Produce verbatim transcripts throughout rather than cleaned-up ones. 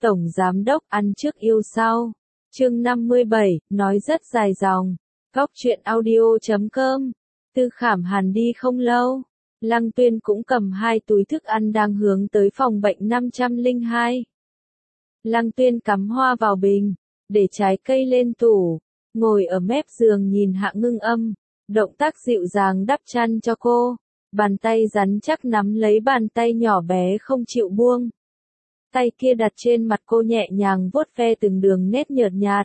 Tổng Giám Đốc ăn trước yêu sau. Chương năm mươi bảy, nói rất dài dòng. Góc truyện audio chấm com. Tư Khảm Hàn đi không lâu. Lăng Tuyên cũng cầm hai túi thức ăn đang hướng tới phòng bệnh năm trăm lẻ hai. Lăng Tuyên cắm hoa vào bình, để trái cây lên tủ, ngồi ở mép giường nhìn Hạ Ngưng Âm, động tác dịu dàng đắp chăn cho cô, bàn tay rắn chắc nắm lấy bàn tay nhỏ bé không chịu buông. Tay kia đặt trên mặt cô nhẹ nhàng vuốt ve từng đường nét nhợt nhạt.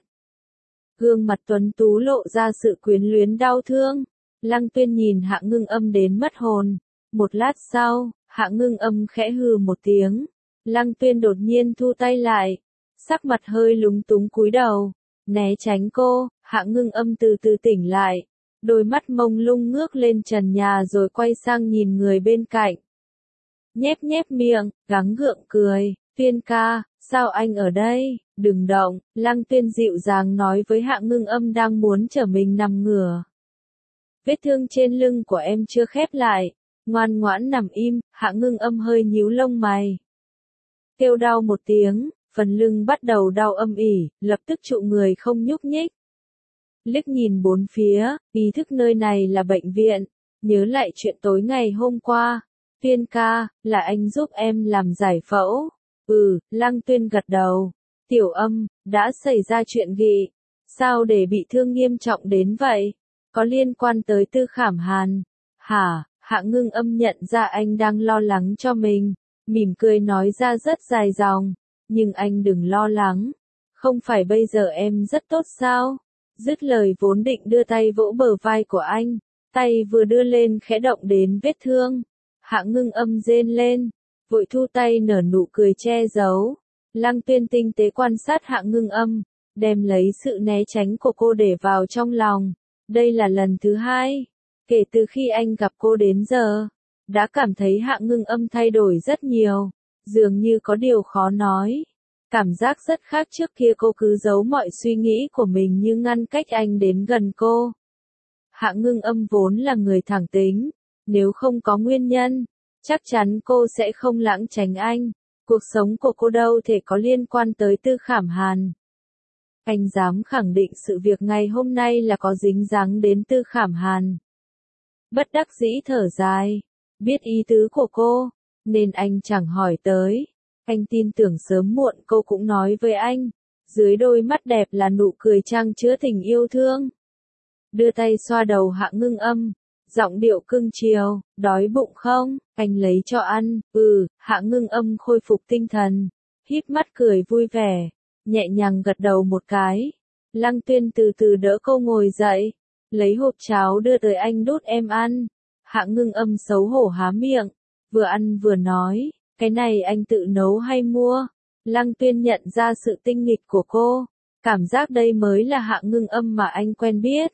Gương mặt tuấn tú lộ ra sự quyến luyến đau thương. Lăng Tuyên nhìn Hạ Ngưng Âm đến mất hồn. Một lát sau, Hạ Ngưng Âm khẽ hừ một tiếng. Lăng Tuyên đột nhiên thu tay lại, sắc mặt hơi lúng túng cúi đầu, né tránh cô. Hạ Ngưng Âm từ từ tỉnh lại, đôi mắt mông lung ngước lên trần nhà rồi quay sang nhìn người bên cạnh. Nhếch nhếch miệng, gắng gượng cười. Tuyên ca, sao anh ở đây, đừng động. Lăng Tuyên dịu dàng nói với Hạ Ngưng Âm đang muốn trở mình nằm ngửa. Vết thương trên lưng của em chưa khép lại, ngoan ngoãn nằm im. Hạ Ngưng Âm hơi nhíu lông mày, kêu đau một tiếng, phần lưng bắt đầu đau âm ỉ, lập tức trụ người không nhúc nhích. Liếc nhìn bốn phía, ý thức nơi này là bệnh viện, nhớ lại chuyện tối ngày hôm qua. Tuyên ca, là anh giúp em làm giải phẫu. Ừ, Lăng Tuyên gật đầu. Tiểu Âm, đã xảy ra chuyện gì? Sao để bị thương nghiêm trọng đến vậy? Có liên quan tới Tư Khảm Hàn? Hả? Hạ Ngưng Âm nhận ra anh đang lo lắng cho mình, mỉm cười nói ra rất dài dòng. Nhưng anh đừng lo lắng. Không phải bây giờ em rất tốt sao? Dứt lời vốn định đưa tay vỗ bờ vai của anh. Tay vừa đưa lên khẽ động đến vết thương. Hạ Ngưng Âm rên lên, vội thu tay nở nụ cười che giấu. Lăng Tuyên tinh tế quan sát Hạ Ngưng Âm, đem lấy sự né tránh của cô để vào trong lòng. Đây là lần thứ hai, kể từ khi anh gặp cô đến giờ, đã cảm thấy Hạ Ngưng Âm thay đổi rất nhiều, dường như có điều khó nói. Cảm giác rất khác trước kia cô cứ giấu mọi suy nghĩ của mình như ngăn cách anh đến gần cô. Hạ Ngưng Âm vốn là người thẳng tính, nếu không có nguyên nhân, chắc chắn cô sẽ không lãng tránh anh. Cuộc sống của cô đâu thể có liên quan tới Tư Khảm Hàn. Anh dám khẳng định sự việc ngày hôm nay là có dính dáng đến Tư Khảm Hàn. Bất đắc dĩ thở dài, biết ý tứ của cô, nên anh chẳng hỏi tới. Anh tin tưởng sớm muộn cô cũng nói với anh. Dưới đôi mắt đẹp là nụ cười chan chứa tình yêu thương. Đưa tay xoa đầu Hạ Ngưng Âm, giọng điệu cưng chiều, đói bụng không, anh lấy cho ăn. Ừ, Hạ Ngưng Âm khôi phục tinh thần, híp mắt cười vui vẻ, nhẹ nhàng gật đầu một cái. Lăng Tuyên từ từ đỡ cô ngồi dậy, lấy hộp cháo đưa tới anh đút em ăn. Hạ Ngưng Âm xấu hổ há miệng, vừa ăn vừa nói, cái này anh tự nấu hay mua? Lăng Tuyên nhận ra sự tinh nghịch của cô, cảm giác đây mới là Hạ Ngưng Âm mà anh quen biết.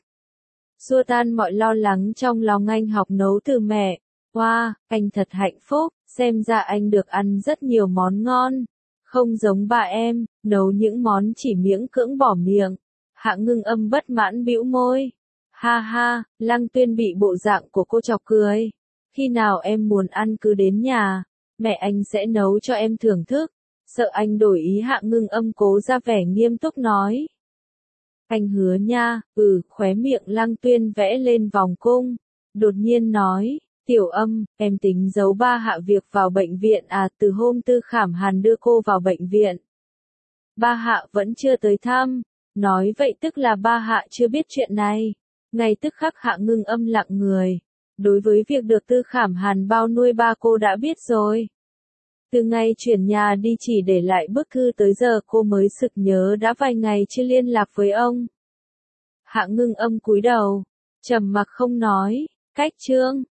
Xua tan mọi lo lắng trong lòng anh học nấu từ mẹ. Wow, anh thật hạnh phúc, xem ra anh được ăn rất nhiều món ngon. Không giống bà em, nấu những món chỉ miễn cưỡng bỏ miệng. Hạ Ngưng Âm bất mãn bĩu môi. Ha ha, Lăng Tuyên bị bộ dạng của cô chọc cười. Khi nào em muốn ăn cứ đến nhà, mẹ anh sẽ nấu cho em thưởng thức. Sợ anh đổi ý, Hạ Ngưng Âm cố ra vẻ nghiêm túc nói. Anh hứa nha. Ừ, khóe miệng Lăng Tuyên vẽ lên vòng cung, đột nhiên nói, Tiểu Âm, em tính giấu ba Hạ việc vào bệnh viện à? Từ hôm Tư Khảm Hàn đưa cô vào bệnh viện, ba Hạ vẫn chưa tới thăm. Nói vậy tức là ba Hạ chưa biết chuyện này. Ngay tức khắc Hạ Ngưng Âm lặng người. Đối với việc được Tư Khảm Hàn bao nuôi ba cô đã biết rồi. Từ ngày chuyển nhà đi chỉ để lại bức thư tới giờ cô mới sực nhớ đã vài ngày chưa liên lạc với ông. Hạ Ngưng Âm cúi đầu, trầm mặc không nói. Cách chương